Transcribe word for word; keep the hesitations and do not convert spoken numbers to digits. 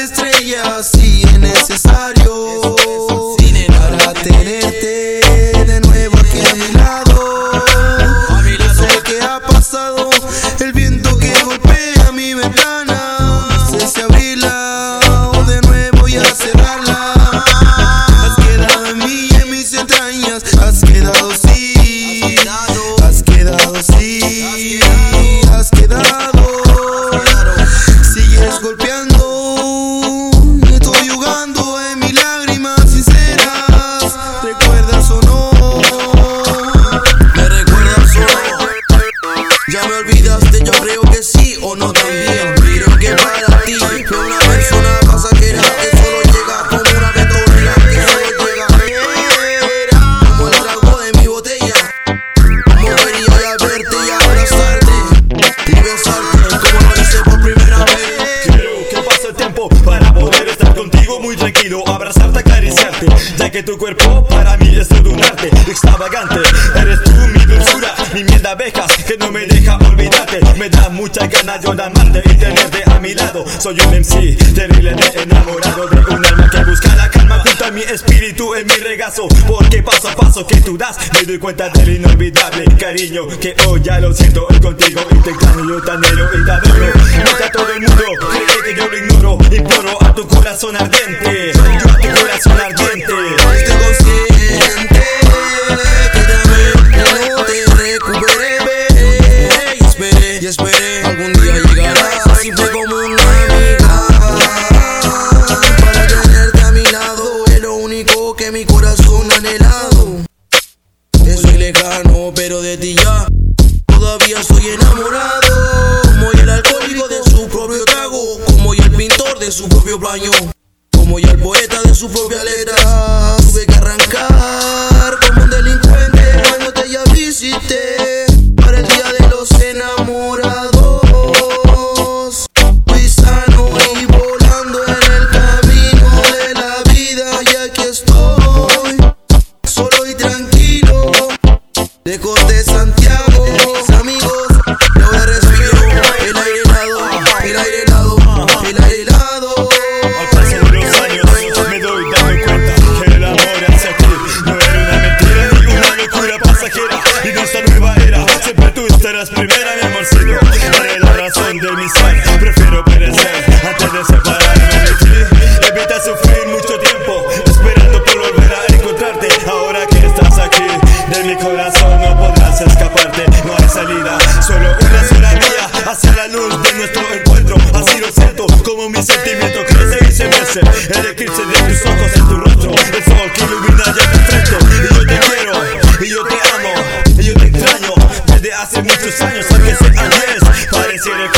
estrellas si es necesario para tenerte de nuevo aquí a mi lado. No sé qué ha pasado, el viento que golpea mi ventana, no sé si abrirla o de nuevo ya cerrarla. Has quedado en mí, en mis entrañas, has quedado sí, has quedado sí, has quedado. Sigues golpeando, estoy jugando en mis lágrimas sinceras. ¿Recuerdas o no? ¿Me recuerdas o no? Ya me olvidaste, yo creo que sí o no también. Creo que para ti fue una persona pasajera que solo llega como una aventura, que solo llega como el trago de mi botella. Como quería ya verte y abrazarte y besarte como lo hice por primera vez. Quiero que pase el tiempo para poder estar contigo muy tranquilo, abrazarte, acariciarte, ya que tu cuerpo para mí es todo un arte extravagante. Eres tú mi dulzura, mi miel de abejas que no me deja olvidarte. Me da mucha ganas yo de amarte y tenerte a mi lado. Soy un M C terrible de enamorado de un alma que busca la calma junto a mi espíritu en mi regazo. Porque paso a paso que tú das me doy cuenta del inolvidable cariño que hoy ya lo siento y contigo y te extraño, yo te anhelo y te adoro. Mientras todo el mundo cree que yo lo ignoro, imploro a tu corazón ardiente, yo a tu corazón ardiente. Estoy consciente que también no te recuperé, y esperé, y esperé, algún día llegarás, así fue como una amiga. Para tenerte a mi lado es lo único que mi corazón ha anhelado. Estoy lejano, pero de ti ya todavía estoy enamorado. Como y el alcohólico de su propio trago, como y el pintor de su propio baño, como y el poeta de su propia letra. Tuve que arrancar como un delincuente cuando te ya visité para el día de los enamorados. Fui sano y volando en el camino de la vida y aquí estoy, solo y tranquilo, lejos de Santiago. Mis amigos, y ahora respiro el aire helado, el aire helado, el aire helado. Al paso de los años me doy dando cuenta que el amor hacia ti no era una mentira ni una locura pasajera. Y de esta nueva era siempre tú estarás primera, mi amorcito. Eres la razón de mi ser, prefiero perecer antes de separarme de ti. Evita sufrir mucho tiempo esperando por volver a encontrarte. Ahora que estás aquí, de mi corazón no podrás escaparte. No hay salida, solo una sola vía hacia la luz de nuestro encuentro. Así lo siento, como mi sentimiento crece y se mece. El eclipse de tus ojos en tu rostro, el sol que ilumina ya tu frente. Y yo te quiero, y yo te amo, y yo te extraño desde hace muchos años, aunque sean diez. Pareciera